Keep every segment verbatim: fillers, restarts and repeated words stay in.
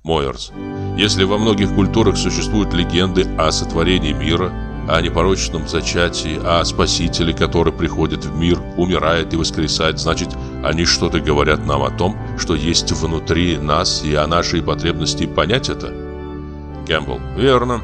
Мойерс. Если во многих культурах существуют легенды о сотворении мира, о непорочном зачатии, о Спасителе, который приходит в мир, умирает и воскресает, значит, они что-то говорят нам о том, что есть внутри нас, и о нашей потребности понять это? Кэмпбелл. Верно.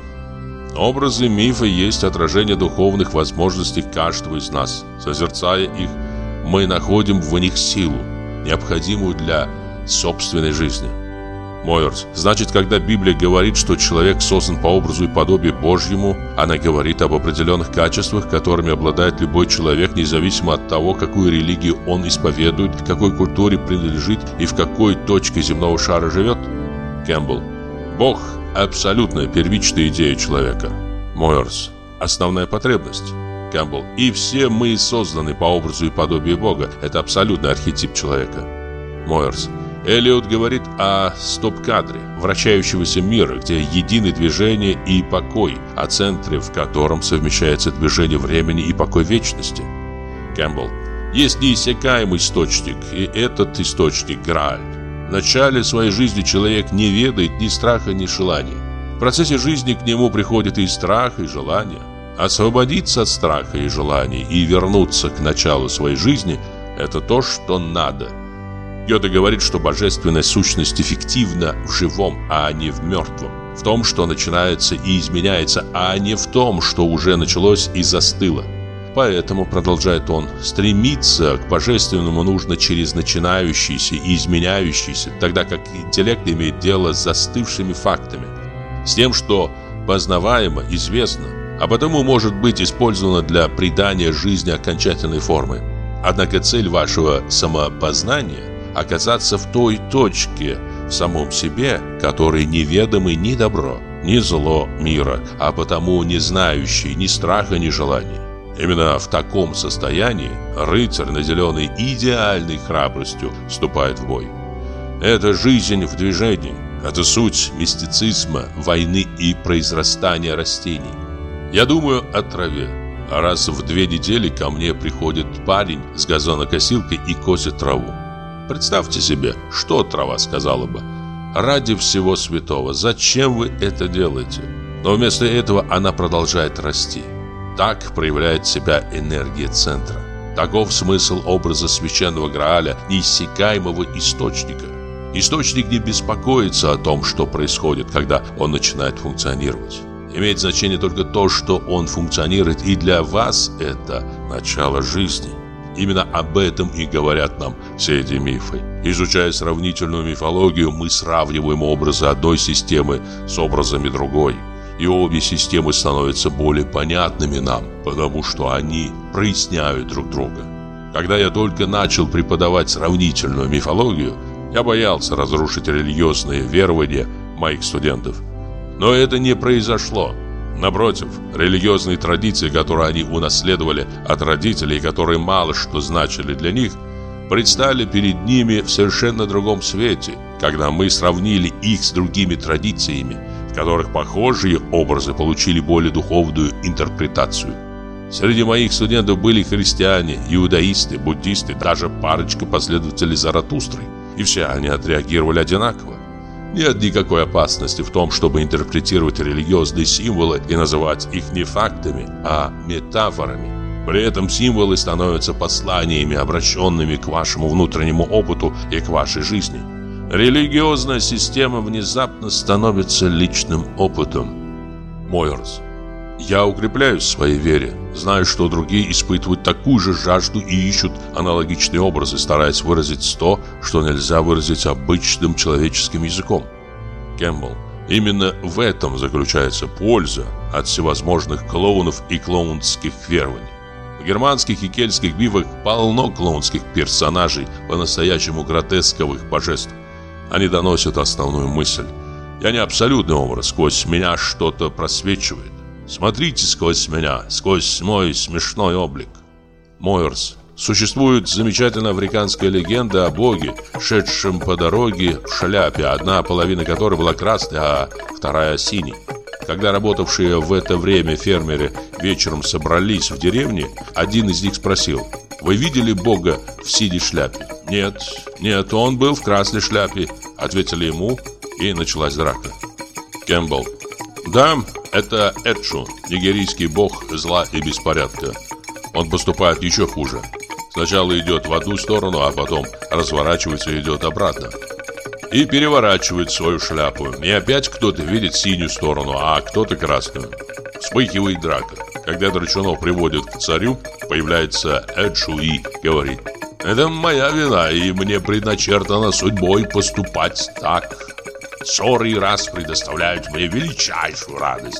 Образы мифа есть отражение духовных возможностей каждого из нас. Созерцая их, мы находим в них силу, необходимую для собственной жизни. Мойерс. Значит, когда Библия говорит, что человек создан по образу и подобию Божьему, она говорит об определенных качествах, которыми обладает любой человек, независимо от того, какую религию он исповедует, какой культуре принадлежит и в какой точке земного шара живет? Кэмпбелл. Бог – абсолютная первичная идея человека. Мойерс. Основная потребность. Кэмпбелл. И все мы созданы по образу и подобию Бога. Это абсолютный архетип человека. Мойерс. Эллиот говорит о стоп-кадре вращающегося мира, где едины движение и покой, о центре, в котором совмещается движение времени и покой вечности. Кэмпбелл. Есть неиссякаемый источник, и этот источник – Грааль. В начале своей жизни человек не ведает ни страха, ни желания. В процессе жизни к нему приходит и страх, и желание. Освободиться от страха и желаний и вернуться к началу своей жизни – это то, что надо. Гёте говорит, что божественная сущность эффективна в живом, а не в мертвом. В том, что начинается и изменяется, а не в том, что уже началось и застыло. Поэтому, продолжает он, стремиться к божественному нужно через начинающийся и изменяющийся, тогда как интеллект имеет дело с застывшими фактами, с тем, что познаваемо, известно, а потому может быть использовано для придания жизни окончательной формы. Однако цель вашего самопознания – оказаться в той точке в самом себе, которой неведомы ни добро, ни зло мира, а потому не знающий ни страха, ни желаний. Именно в таком состоянии рыцарь, наделенный идеальной храбростью, вступает в бой. Это жизнь в движении, это суть мистицизма, войны и произрастания растений. Я думаю о траве. Раз в две недели ко мне приходит парень с газонокосилкой и косит траву. Представьте себе, что трава сказала бы: ради всего святого, зачем вы это делаете? Но вместо этого она продолжает расти. Так проявляет себя энергия центра. Таков смысл образа священного Грааля, неиссякаемого источника. Источник не беспокоится о том, что происходит, когда он начинает функционировать. Имеет значение только то, что он функционирует, и для вас это начало жизни. Именно об этом и говорят нам все эти мифы. Изучая сравнительную мифологию, мы сравниваем образы одной системы с образами другой. И обе системы становятся более понятными нам, потому что они проясняют друг друга. Когда я только начал преподавать сравнительную мифологию, я боялся разрушить религиозные верования моих студентов. Но это не произошло. Напротив, религиозные традиции, которые они унаследовали от родителей, которые мало что значили для них, предстали перед ними в совершенно другом свете, когда мы сравнили их с другими традициями, в которых похожие образы получили более духовную интерпретацию. Среди моих студентов были христиане, иудаисты, буддисты, даже парочка последователей Заратустры, и все они отреагировали одинаково. Нет никакой опасности в том, чтобы интерпретировать религиозные символы и называть их не фактами, а метафорами. При этом символы становятся посланиями, обращенными к вашему внутреннему опыту и к вашей жизни. Религиозная система внезапно становится личным опытом. Мойерс. Я укрепляюсь в своей вере, знаю, что другие испытывают такую же жажду и ищут аналогичные образы, стараясь выразить то, что нельзя выразить обычным человеческим языком. Кэмпбелл. Именно в этом заключается польза от всевозможных клоунов и клоунских верований. В германских и кельтских мифах полно клоунских персонажей, по-настоящему гротесковых божеств. Они доносят основную мысль. Я не абсолютный образ, сквозь меня что-то просвечивает. Смотрите сквозь меня, сквозь мой смешной облик. Мойерс. Существует замечательная африканская легенда о боге, шедшем по дороге в шляпе, одна половина которой была красной, а вторая синей. Когда работавшие в это время фермеры вечером собрались в деревне, один из них спросил: «Вы видели бога в синей шляпе?» «Нет, нет, он был в красной шляпе», — ответили ему. и началась драка. Кэмпбелл. Да, это Эджу, нигерийский бог зла и беспорядка. Он поступает еще хуже. Сначала идет в одну сторону, а потом разворачивается и идет обратно. И переворачивает свою шляпу. И опять кто-то видит синюю сторону, а кто-то красную. Вспыхивает драка. Когда Драчунов приводят к царю, появляется Эджу и говорит: «Это моя вина, и мне предначертано судьбой поступать так. Ссоры и раз предоставляют мне величайшую радость».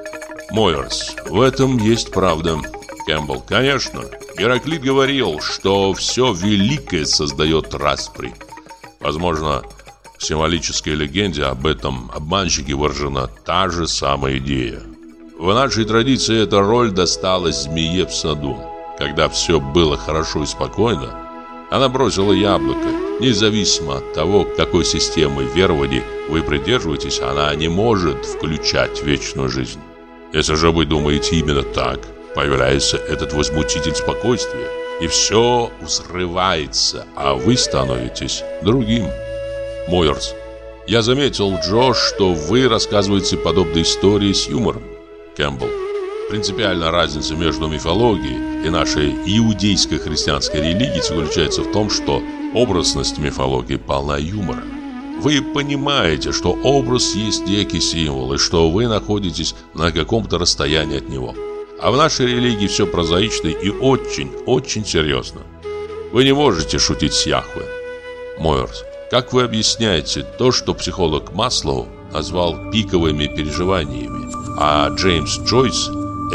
Мойерс. В этом есть правда. Кэмпбелл. Конечно. Гераклит говорил, что все великое создает распри. Возможно, в символической легенде об этом обманщике выражена та же самая идея. В нашей традиции эта роль досталась змее в саду. Когда все было хорошо и спокойно, она бросила яблоко. Независимо от того, какой системы верований вы придерживаетесь, она не может включать вечную жизнь. Если же вы думаете именно так, появляется этот возмутитель спокойствия, и все взрывается, а вы становитесь другим. Мойерс. Я заметил, Джо, что вы рассказываете подобные истории с юмором. Кэмпбелл. Принципиальная разница между мифологией и нашей иудейско-христианской религией заключается в том, что образность мифологии полна юмора. Вы понимаете, что образ есть некий символ, и что вы находитесь на каком-то расстоянии от него. А в нашей религии все прозаично и очень-очень серьезно. Вы не можете шутить с Яхве. Мойерс. Как вы объясняете то, что психолог Маслоу назвал пиковыми переживаниями, а Джеймс Джойс –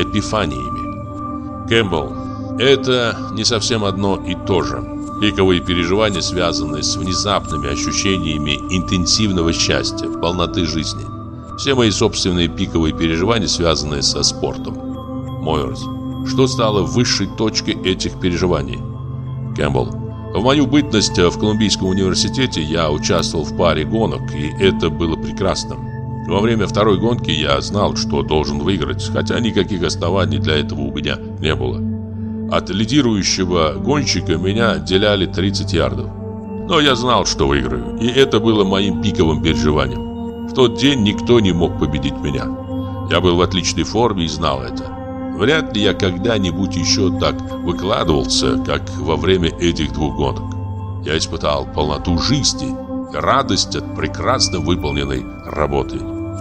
эпифаниями? Кэмпбелл. Это не совсем одно и то же. Пиковые переживания связаны с внезапными ощущениями интенсивного счастья, полноты жизни. Все мои собственные пиковые переживания связаны со спортом. Мойерс. Что стало высшей точкой этих переживаний? Кэмпбелл. В мою бытность в Колумбийском университете я участвовал в паре гонок, и это было прекрасно. Во время второй гонки я знал, что должен выиграть, хотя никаких оснований для этого у меня не было. От лидирующего гонщика меня отделяли тридцать ярдов. Но я знал, что выиграю, и это было моим пиковым переживанием. В тот день никто не мог победить меня. Я был в отличной форме и знал это. Вряд ли я когда-нибудь еще так выкладывался, как во время этих двух гонок. Я испытал полноту жизни, радость от прекрасно выполненной работы.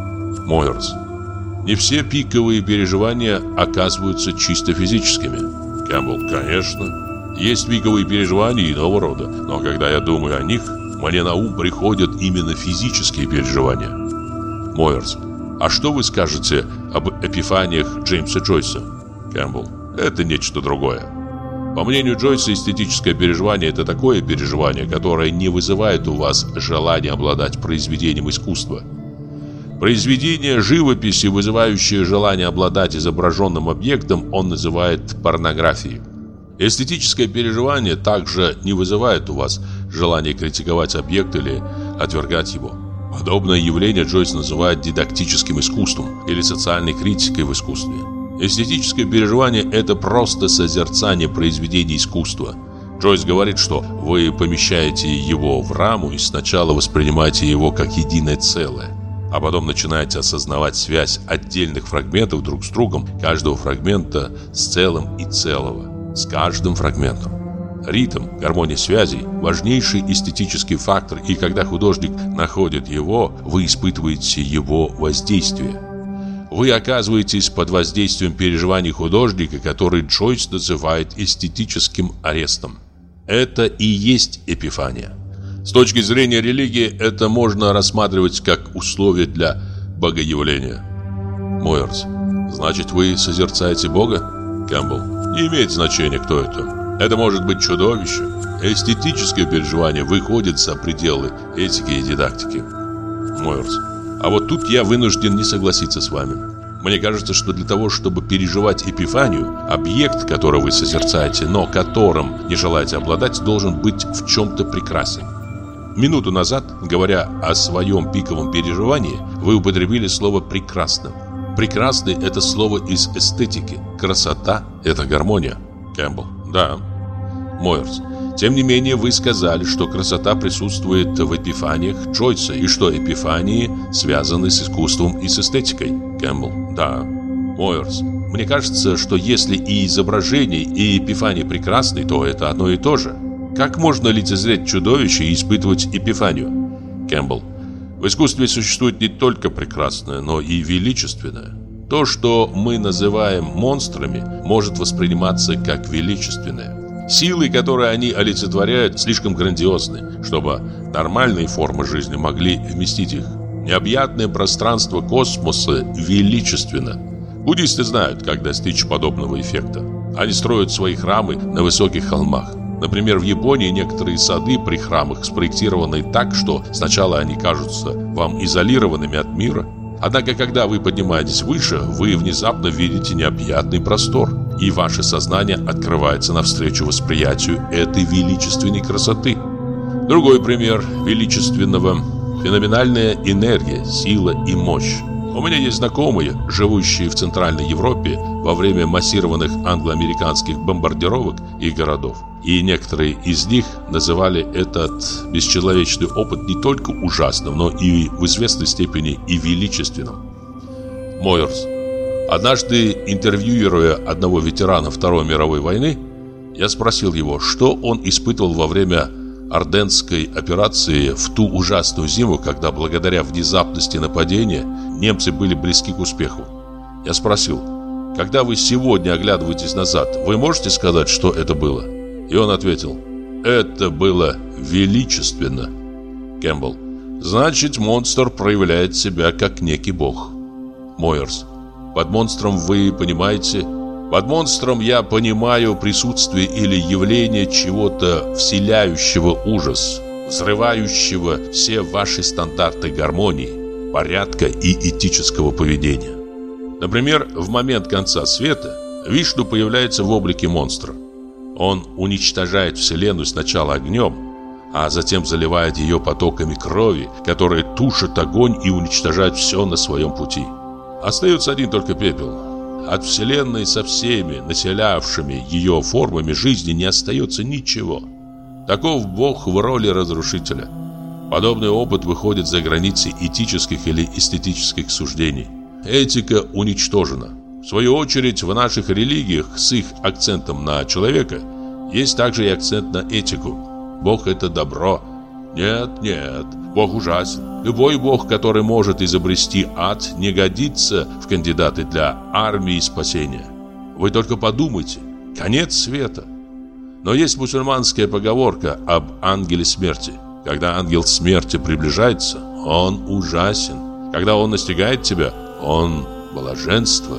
Мойерс. Не все пиковые переживания оказываются чисто физическими. Кэмпбелл. Конечно. Есть пиковые переживания иного рода, но когда я думаю о них, мне на ум приходят именно физические переживания. Мойерс. А что вы скажете об эпифаниях Джеймса Джойса? Кэмпбелл. Это нечто другое. По мнению Джойса, эстетическое переживание – это такое переживание, которое не вызывает у вас желания обладать произведением искусства. Произведение живописи, вызывающее желание обладать изображенным объектом, он называет порнографией. Эстетическое переживание также не вызывает у вас желания критиковать объект или отвергать его. Подобное явление Джойс называет дидактическим искусством или социальной критикой в искусстве. Эстетическое переживание – это просто созерцание произведения искусства. Джойс говорит, что вы помещаете его в раму и сначала воспринимаете его как единое целое, а потом начинаете осознавать связь отдельных фрагментов друг с другом, каждого фрагмента с целым и целого, с каждым фрагментом. Ритм, гармония связей – важнейший эстетический фактор, и когда художник находит его, вы испытываете его воздействие. Вы оказываетесь под воздействием переживаний художника, который Джойс называет эстетическим арестом. Это и есть эпифания. С точки зрения религии, это можно рассматривать как условие для богоявления. Мойерс. Значит, вы созерцаете Бога? Кэмпбелл. Не имеет значения, кто это. Это может быть чудовище. Эстетическое переживание выходит за пределы этики и дидактики. Мойерс. А вот тут я вынужден не согласиться с вами. Мне кажется, что для того, чтобы переживать эпифанию, объект, который вы созерцаете, но которым не желаете обладать, должен быть в чем-то прекрасен. Минуту назад, говоря о своем пиковом переживании, вы употребили слово «прекрасно». «Прекрасный» — это слово из эстетики. Красота — это гармония. Кэмпбелл. Да. Мойерс. Тем не менее, вы сказали, что красота присутствует в эпифаниях Джойса, и что эпифании связаны с искусством и с эстетикой. Кэмпбелл. Да. Мойерс. Мне кажется, что если и изображение, и эпифания прекрасны, то это одно и то же. Как можно лицезреть чудовище и испытывать эпифанию? Кэмпбелл. В искусстве существует не только прекрасное, но и величественное. То, что мы называем монстрами, может восприниматься как величественное. Силы, которые они олицетворяют, слишком грандиозны, чтобы нормальные формы жизни могли вместить их. Необъятное пространство космоса величественно. Буддисты знают, как достичь подобного эффекта. Они строят свои храмы на высоких холмах. Например, в Японии некоторые сады при храмах спроектированы так, что сначала они кажутся вам изолированными от мира. Однако, когда вы поднимаетесь выше, вы внезапно видите необъятный простор, и ваше сознание открывается навстречу восприятию этой величественной красоты. Другой пример величественного – феноменальная энергия, сила и мощь. У меня есть знакомые, живущие в Центральной Европе во время массированных англо-американских бомбардировок и городов. И некоторые из них называли этот бесчеловечный опыт не только ужасным, но и в известной степени и величественным. Мойерс. Однажды, интервьюируя одного ветерана Второй мировой войны, я спросил его, что он испытывал во время Арденнской операции в ту ужасную зиму, когда благодаря внезапности нападения немцы были близки к успеху. Я спросил: когда вы сегодня оглядываетесь назад, вы можете сказать, что это было? И он ответил: это было величественно. Кэмпбелл. Значит, монстр проявляет себя как некий бог. Мойерс. Под монстром вы понимаете... Под монстром я понимаю присутствие или явление чего-то вселяющего ужас, взрывающего все ваши стандарты гармонии, порядка и этического поведения. Например, в момент конца света Вишну появляется в облике монстра. Он уничтожает Вселенную сначала огнем, а затем заливает ее потоками крови, которые тушат огонь и уничтожают все на своем пути. Остается один только пепел. От Вселенной со всеми населявшими ее формами жизни не остается ничего. Таков Бог в роли разрушителя. Подобный опыт выходит за границы этических или эстетических суждений. Этика уничтожена. В свою очередь, в наших религиях с их акцентом на человека есть также и акцент на этику. Бог – это добро. Нет, нет, Бог ужасен. Любой Бог, который может изобрести ад, не годится в кандидаты для армии спасения. Вы только подумайте. Конец света. Но есть мусульманская поговорка об ангеле смерти. Когда ангел смерти приближается, он ужасен. Когда он настигает тебя, он блаженство.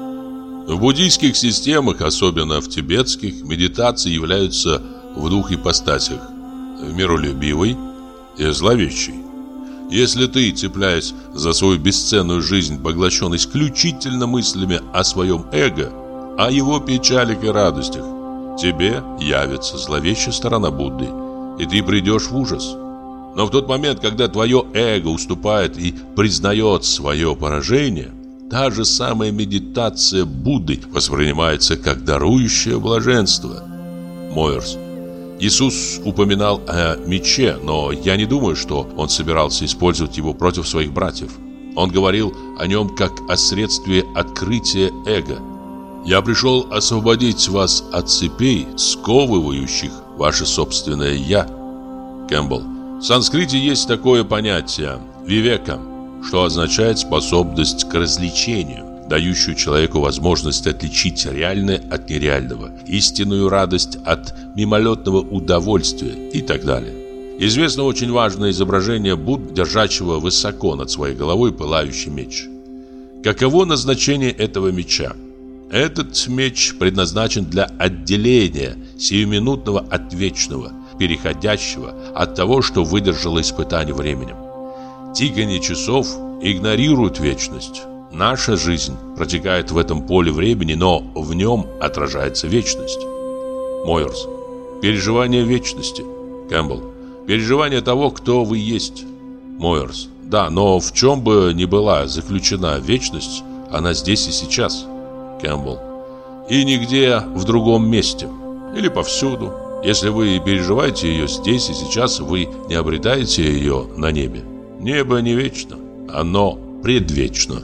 В буддийских системах, особенно в тибетских, медитации являются в двух ипостасях: миролюбивый и зловещий. Если ты, цепляясь за свою бесценную жизнь, поглощен исключительно мыслями о своем эго, о его печалях и радостях, тебе явится зловещая сторона Будды, и ты придешь в ужас. Но в тот момент, когда твое эго уступает и признает свое поражение, та же самая медитация Будды воспринимается как дарующее блаженство. Мойерс. Иисус упоминал о мече, но я не думаю, что он собирался использовать его против своих братьев. Он говорил о нем как о средстве открытия эго. «Я пришел освободить вас от цепей, сковывающих ваше собственное «я». Кэмпбелл. В санскрите есть такое понятие «вивека», что означает способность к развлечению, дающую человеку возможность отличить реальное от нереального, истинную радость от мимолетного удовольствия и так далее. Известно очень важное изображение Будды, держащего высоко над своей головой пылающий меч. Каково назначение этого меча? Этот меч предназначен для отделения сиюминутного от вечного, переходящего от того, что выдержало испытание временем. Тиканье часов игнорирует вечность. Наша жизнь протекает в этом поле времени, но в нем отражается вечность. Мойерс. Переживание вечности. Кэмпбелл. Переживание того, кто вы есть. Мойерс. Да, но в чем бы ни была заключена вечность, она здесь и сейчас. Кэмпбелл. И нигде в другом месте. Или повсюду. Если вы переживаете ее здесь и сейчас, вы не обретаете ее на небе. Небо не вечно, оно предвечно.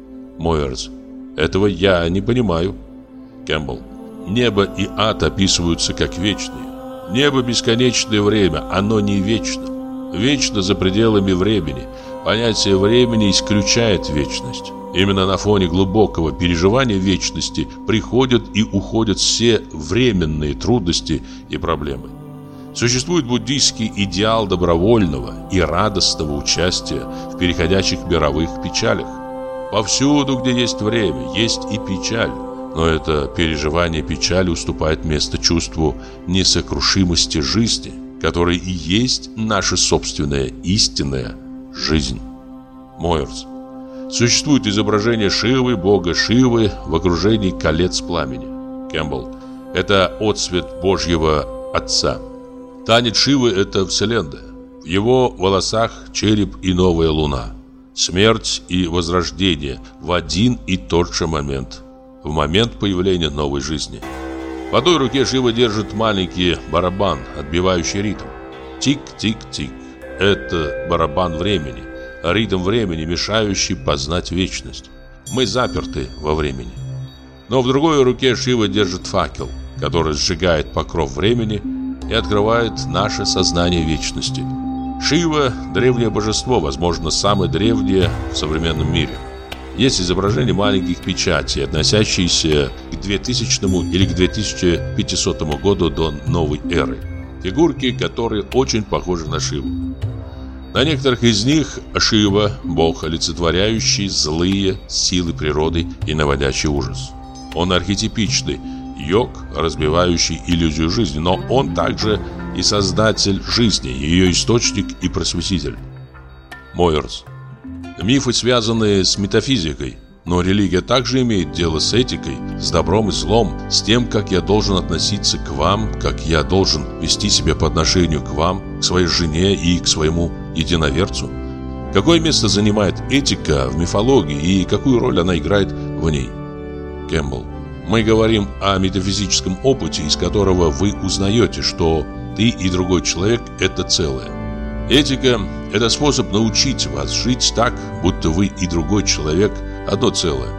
Мойерс. Этого я не понимаю. Кэмпбелл. Небо и ад описываются как вечные. Небо — бесконечное время, оно не вечно. Вечно за пределами времени. Понятие времени исключает вечность. Именно на фоне глубокого переживания вечности приходят и уходят все временные трудности и проблемы. Существует буддийский идеал добровольного и радостного участия в переходящих мировых печалях. Повсюду, где есть время, есть и печаль. Но это переживание печали уступает место чувству несокрушимости жизни, которая и есть наша собственная истинная жизнь. Мойерс. Существует изображение Шивы, бога Шивы, в окружении колец пламени. Кэмпбелл. Это отцвет Божьего Отца. Танец Шивы – это вселенная. В его волосах череп и новая луна. Смерть и возрождение в один и тот же момент. В момент появления новой жизни. В одной руке Шива держит маленький барабан, отбивающий ритм. Тик-тик-тик. Это барабан времени. Ритм времени, мешающий познать вечность. Мы заперты во времени. Но в другой руке Шива держит факел, который сжигает покров времени и открывает наше сознание вечности. Шива – древнее божество, возможно, самое древнее в современном мире. Есть изображения маленьких печатей, относящиеся к двухтысячному или к две тысячи пятисотому году до новой эры. Фигурки, которые очень похожи на Шиву. На некоторых из них Шива – бог, олицетворяющий злые силы природы и наводящий ужас. Он архетипичный йог, разбивающий иллюзию жизни, но он также и создатель жизни, ее источник и просветитель. Мойерс. Мифы, связанные с метафизикой, но религия также имеет дело с этикой, с добром и злом, с тем, как я должен относиться к вам, как я должен вести себя по отношению к вам, к своей жене и к своему единоверцу. Какое место занимает этика в мифологии и какую роль она играет в ней? Кэмпбелл. Мы говорим о метафизическом опыте, из которого вы узнаете, что ты и другой человек – это целое. Этика – это способ научить вас жить так, будто вы и другой человек – одно целое.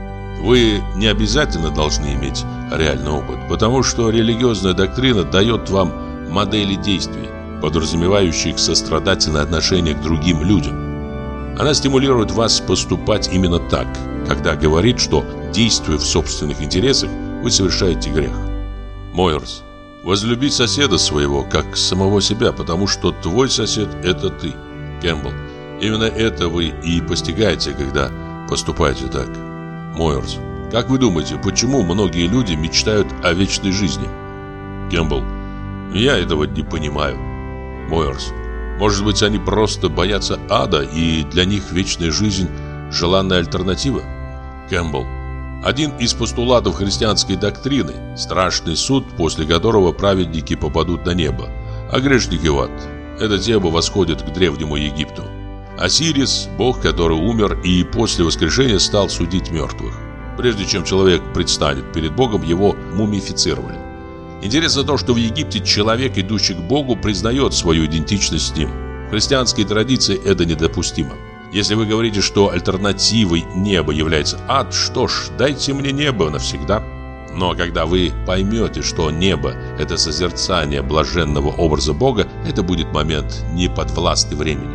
Вы не обязательно должны иметь реальный опыт, потому что религиозная доктрина дает вам модели действий, подразумевающих сострадательное отношение к другим людям. Она стимулирует вас поступать именно так, когда говорит, что, действуя в собственных интересах, вы совершаете грех. Мойерс. Возлюбить соседа своего, как самого себя, потому что твой сосед – это ты. Кэмпбелл. Именно это вы и постигаете, когда поступаете так. Мойерс. Как вы думаете, почему многие люди мечтают о вечной жизни? Кэмпбелл. Я этого не понимаю. Мойерс. Может быть, они просто боятся ада, и для них вечная жизнь – желанная альтернатива? Кэмпбелл. Один из постулатов христианской доктрины – страшный суд, после которого праведники попадут на небо, а грешники в ад. Эта тема восходит к древнему Египту. Осирис – бог, который умер и после воскрешения стал судить мертвых. Прежде чем человек предстанет перед Богом, его мумифицировали. Интересно то, что в Египте человек, идущий к Богу, признает свою идентичность с ним. В христианской традиции это недопустимо. Если вы говорите, что альтернативой неба является ад, что ж, дайте мне небо навсегда. Но когда вы поймете, что небо – это созерцание блаженного образа Бога, это будет момент неподвластный времени.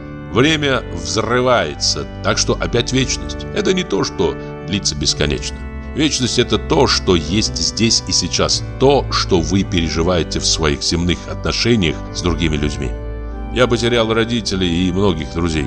Время взрывается, так что опять вечность. Это не то, что длится бесконечно. Вечность – это то, что есть здесь и сейчас, то, что вы переживаете в своих земных отношениях с другими людьми. Я потерял родителей и многих друзей.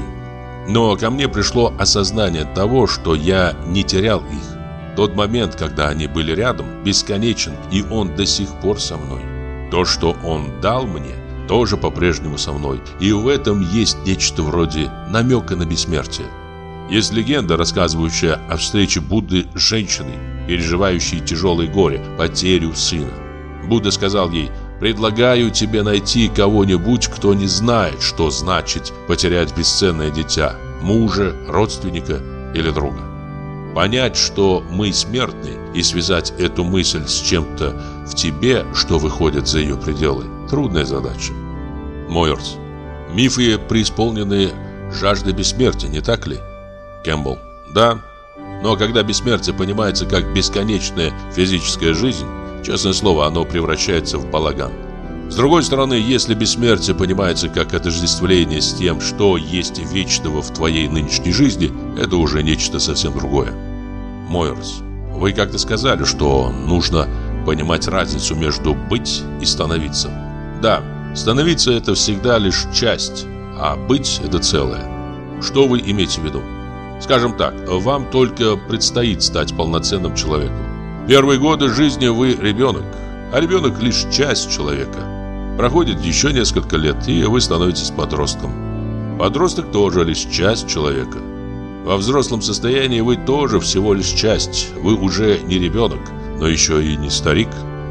Но ко мне пришло осознание того, что я не терял их. Тот момент, когда они были рядом, бесконечен, и он до сих пор со мной. То, что он дал мне, тоже по-прежнему со мной, и в этом есть нечто вроде намека на бессмертие. Есть легенда, рассказывающая о встрече Будды с женщиной, переживающей тяжелое горе, потерю сына. Будда сказал ей: «Предлагаю тебе найти кого-нибудь, кто не знает, что значит потерять бесценное дитя, мужа, родственника или друга». Понять, что мы смертны, и связать эту мысль с чем-то в тебе, что выходит за ее пределы – трудная задача. Мойерс. Мифы преисполнены жаждой бессмертия, не так ли? Кэмпбелл. Да. Но когда бессмертие понимается как бесконечная физическая жизнь, честное слово, оно превращается в балаган. С другой стороны, если бессмертие понимается как отождествление с тем, что есть вечного в твоей нынешней жизни, это уже нечто совсем другое. Мойерс. Вы как-то сказали, что нужно понимать разницу между быть и становиться. Да, становиться – это всегда лишь часть, а быть – это целое. Что вы имеете в виду? Скажем так, вам только предстоит стать полноценным человеком. Первые годы жизни вы ребенок, а ребенок лишь часть человека. Проходит еще несколько лет, и вы становитесь подростком. Подросток тоже лишь часть человека. Во взрослом состоянии вы тоже всего лишь часть. Вы уже не ребенок, но еще и не старик.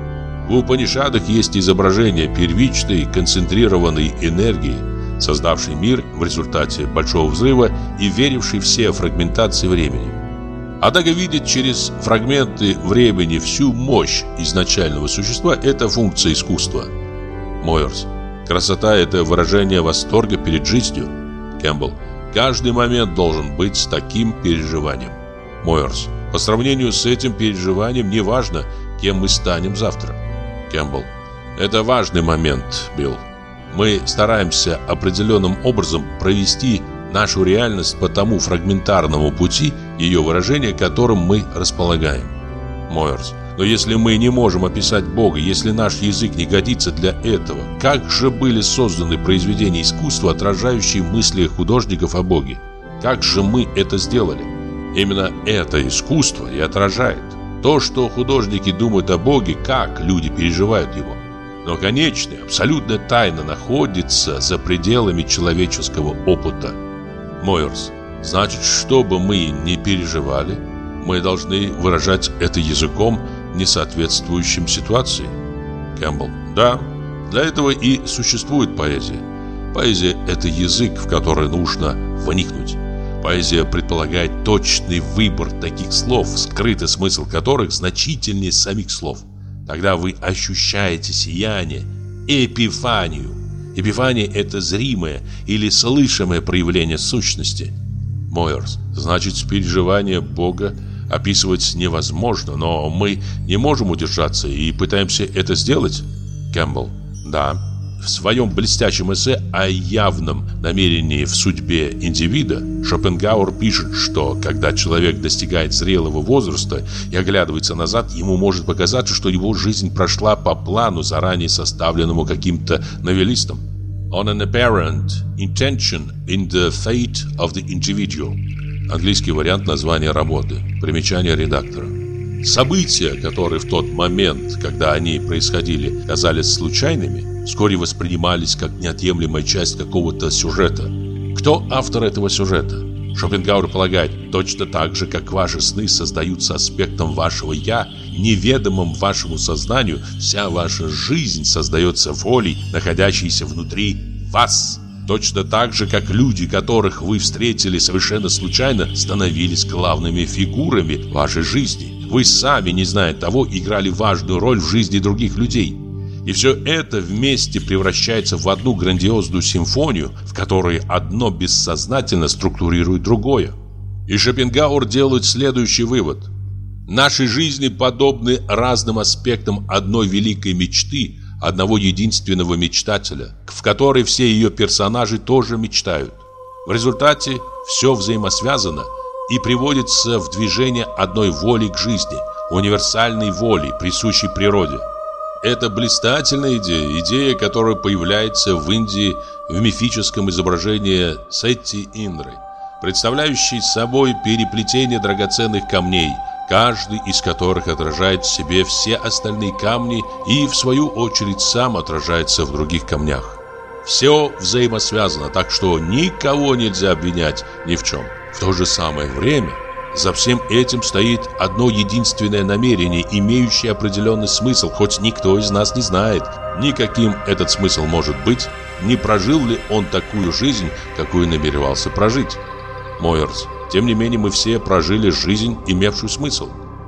В Упанишадах есть изображение первичной концентрированной энергии, создавшей мир в результате Большого взрыва и верившей в все фрагментации времени. Однако видеть через фрагменты времени всю мощь изначального существа – это функция искусства. Мойерс. Красота – это выражение восторга перед жизнью. Кэмпбелл. Каждый момент должен быть таким переживанием. Мойерс. По сравнению с этим переживанием не важно, кем мы станем завтра. Кэмпбелл. Это важный момент, Билл. Мы стараемся определенным образом провести нашу реальность по тому фрагментарному пути ее выражения, которым мы располагаем. Мойерс. Но если мы не можем описать Бога, если наш язык не годится для этого, как же были созданы произведения искусства, отражающие мысли художников о Боге? Как же мы это сделали? Именно это искусство и отражает то, что художники думают о Боге, как люди переживают его. Но конечная, абсолютная тайна находится за пределами человеческого опыта. Мойерс. Значит, что бы мы ни переживали, мы должны выражать это языком, не соответствующим ситуации. Кэмпбелл. Да, для этого и существует поэзия. Поэзия – это язык, в который нужно вникнуть. Поэзия предполагает точный выбор таких слов, скрытый смысл которых значительнее самих слов. Тогда вы ощущаете сияние, эпифанию. Эпифания – это зримое или слышимое проявление сущности. Мойерс. Значит, переживание Бога описывать невозможно, но мы не можем удержаться и пытаемся это сделать? Кэмпбелл. Да. В своем блестящем эссе о явном намерении в судьбе индивида Шопенгауэр пишет, что когда человек достигает зрелого возраста и оглядывается назад, ему может показаться, что его жизнь прошла по плану, заранее составленному каким-то новеллистом. On an apparent intention in the fate of the individual. Английский вариант названия работы. Примечание редактора. События, которые в тот момент, когда они происходили, казались случайными, вскоре воспринимались как неотъемлемая часть какого-то сюжета. Кто автор этого сюжета? Шопенгауэр полагает, точно так же, как ваши сны создаются аспектом вашего «я», неведомым вашему сознанию, вся ваша жизнь создается волей, находящейся внутри вас. Точно так же, как люди, которых вы встретили совершенно случайно, становились главными фигурами вашей жизни. Вы сами, не зная того, играли важную роль в жизни других людей. И все это вместе превращается в одну грандиозную симфонию, в которой одно бессознательно структурирует другое. И Шопенгауэр делает следующий вывод. Наши жизни подобны разным аспектам одной великой мечты, одного единственного мечтателя, в которой все ее персонажи тоже мечтают. В результате все взаимосвязано и приводится в движение одной воли к жизни, универсальной воли, присущей природе. Это блистательная идея, идея, которая появляется в Индии в мифическом изображении Сетти Индры, представляющей собой переплетение драгоценных камней, каждый из которых отражает в себе все остальные камни и, в свою очередь, сам отражается в других камнях. Все взаимосвязано, так что никого нельзя обвинять ни в чем. В то же самое время за всем этим стоит одно единственное намерение, имеющее определенный смысл, хоть никто из нас не знает, ни каким этот смысл может быть, не прожил ли он такую жизнь, какую намеревался прожить. Мойерс. Тем не менее, мы все прожили жизнь, имевшую смысл.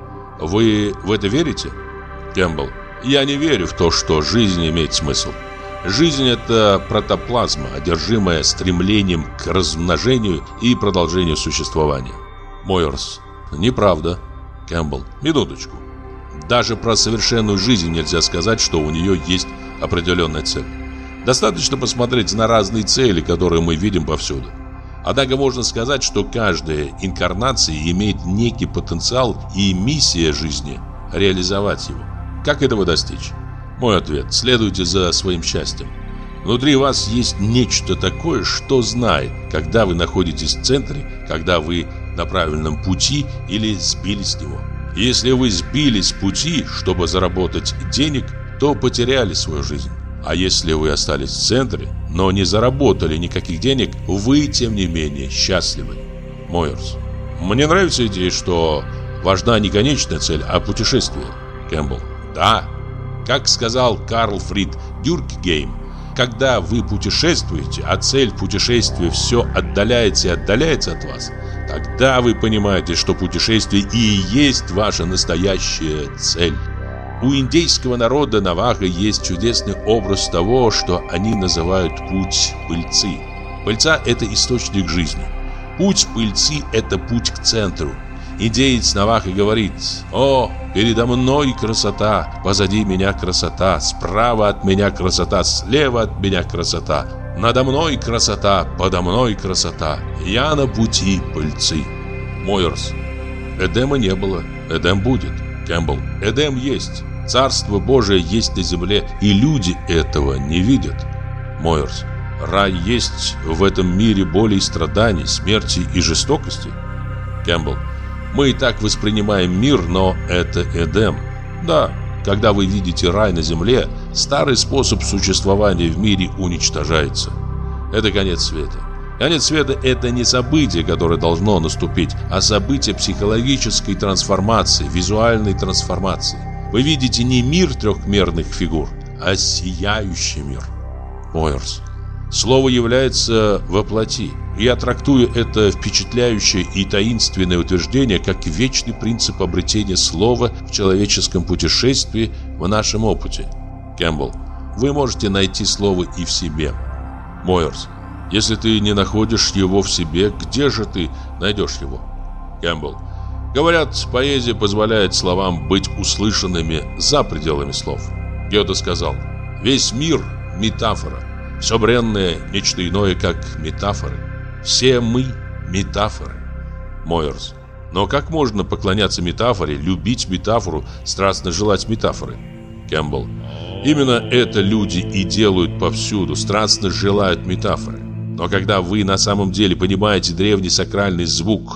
Вы в это верите? Кэмпбелл. Я не верю в то, что жизнь имеет смысл. Жизнь – это протоплазма, одержимая стремлением к размножению и продолжению существования. Мойерс. Неправда. Кэмпбелл. Минуточку. Даже про совершенную жизнь нельзя сказать, что у нее есть определенная цель. Достаточно посмотреть на разные цели, которые мы видим повсюду. Однако можно сказать, что каждая инкарнация имеет некий потенциал, и миссия жизни – реализовать его. Как этого достичь? Мой ответ – следуйте за своим счастьем. Внутри вас есть нечто такое, что знает, когда вы находитесь в центре, когда вы на правильном пути или сбились с него. Если вы сбились с пути, чтобы заработать денег, то потеряли свою жизнь. А если вы остались в центре, но не заработали никаких денег, вы, тем не менее, счастливы. Мойерс. Мне нравится идея, что важна не конечная цель, а путешествие. Кэмпбелл. Да. Как сказал Карл Фрид Дюркгейм, когда вы путешествуете, а цель путешествия все отдаляется и отдаляется от вас, тогда вы понимаете, что путешествие и есть ваша настоящая цель. У индейского народа Наваха есть чудесный образ того, что они называют путь пыльцы. Пыльца – это источник жизни. Путь пыльцы – это путь к центру. Индеец Наваха говорит: «О, передо мной красота, позади меня красота, справа от меня красота, слева от меня красота, надо мной красота, подо мной красота, я на пути пыльцы». Мойерс. Эдема не было, Эдем будет. Кэмпбелл. Эдем есть. Царство Божие есть на земле, и люди этого не видят. Мойерс. Рай есть в этом мире более страданий, смерти и жестокости. Кэмпбелл. Мы и так воспринимаем мир, но это Эдем. Да, когда вы видите рай на земле, старый способ существования в мире уничтожается. Это конец света. Конец света – это не событие, которое должно наступить, а событие психологической трансформации, визуальной трансформации. Вы видите не мир трехмерных фигур, а сияющий мир. Мойерс. Слово является во плоти. Я трактую это впечатляющее и таинственное утверждение как вечный принцип обретения слова в человеческом путешествии в нашем опыте. Кэмпбелл. Вы можете найти слово и в себе. Мойерс. Если ты не находишь его в себе, где же ты найдешь его? Кэмпбелл. Говорят, поэзия позволяет словам быть услышанными за пределами слов. Гёте сказал: «Весь мир – метафора. Все бренное – нечто иное, как метафоры. Все мы – метафоры». Мойерс. Но как можно поклоняться метафоре, любить метафору, страстно желать метафоры? Кэмпбелл. Именно это люди и делают повсюду, страстно желают метафоры. Но когда вы на самом деле понимаете древний сакральный звук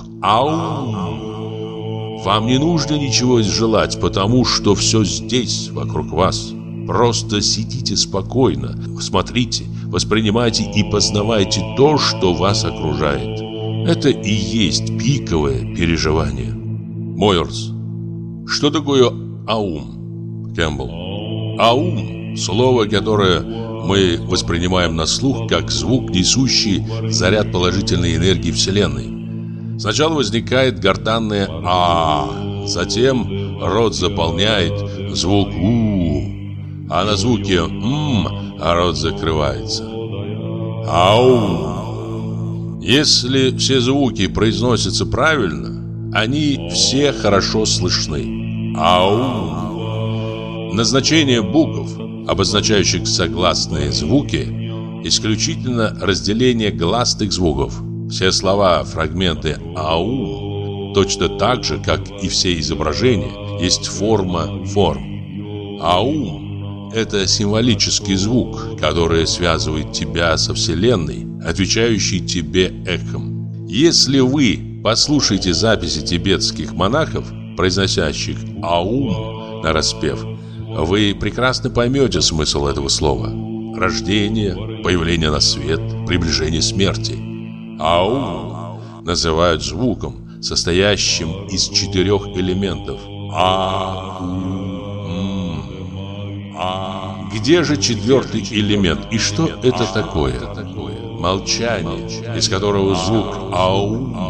«Ау», вам не нужно ничего желать, потому что все здесь, вокруг вас. Просто сидите спокойно, смотрите, воспринимайте и познавайте то, что вас окружает. Это и есть пиковое переживание. Мойерс. Что такое аум? Кэмпбелл. Аум – слово, которое мы воспринимаем на слух как звук, несущий заряд положительной энергии Вселенной. Сначала возникает гортанное «а», затем рот заполняет звук «у», а на звуке «м» рот закрывается. Аум. Если все звуки произносятся правильно, они все хорошо слышны. Аум. Назначение букв, обозначающих согласные звуки, исключительно разделение гласных звуков. Все слова, фрагменты «аум», точно так же, как и все изображения, есть форма форм. Аум – это символический звук, который связывает тебя со Вселенной, отвечающий тебе эхом. Если вы послушаете записи тибетских монахов, произносящих «аум» нараспев, вы прекрасно поймете смысл этого слова. Рождение, появление на свет, приближение смерти. Аум называют звуком, состоящим из четырех элементов. А, м, а. Где же четвертый элемент? И что это такое? Молчание, из которого звук аум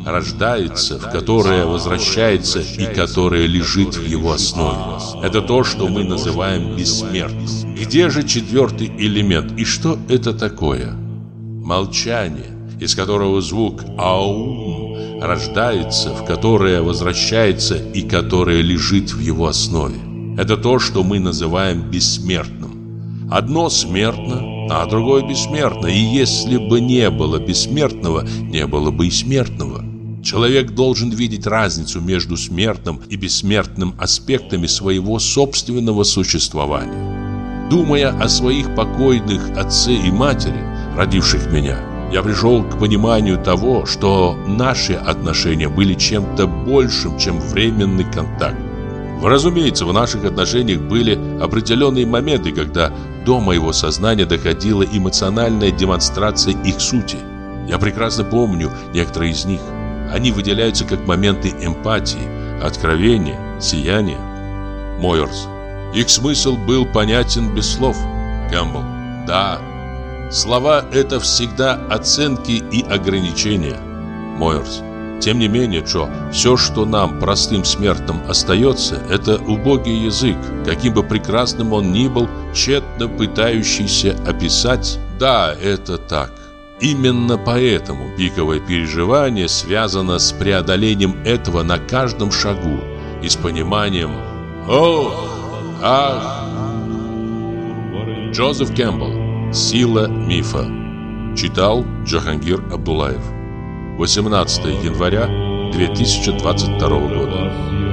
рождается, в которое возвращается и которое лежит в его основе. Это то, что мы называем бессмертным. Где же четвертый элемент и что это такое? Молчание, из которого звук «аум» рождается, в которое возвращается и которое лежит в его основе. Это то, что мы называем бессмертным. Одно смертно, а другое бессмертно. И если бы не было бессмертного, не было бы и смертного. Человек должен видеть разницу между смертным и бессмертным аспектами своего собственного существования. Думая о своих покойных отце и матери, родивших меня, я пришел к пониманию того, что наши отношения были чем-то большим, чем временный контакт. Разумеется, в наших отношениях были определенные моменты, когда до моего сознания доходила эмоциональная демонстрация их сути. Я прекрасно помню некоторые из них. Они выделяются как моменты эмпатии, откровения, сияния. Мойерс. Их смысл был понятен без слов. Кэмпбелл. Да. Слова – это всегда оценки и ограничения. Мойерс. Тем не менее, Джо, все, что нам, простым смертным, остается, это убогий язык, каким бы прекрасным он ни был, тщетно пытающийся описать. Да, это так. Именно поэтому пиковое переживание связано с преодолением этого на каждом шагу и с пониманием «Ох! Ах!». Джозеф Кэмпбелл. Сила мифа. Читал Джахангир Абдулаев. восемнадцатое января две тысячи двадцать второго года.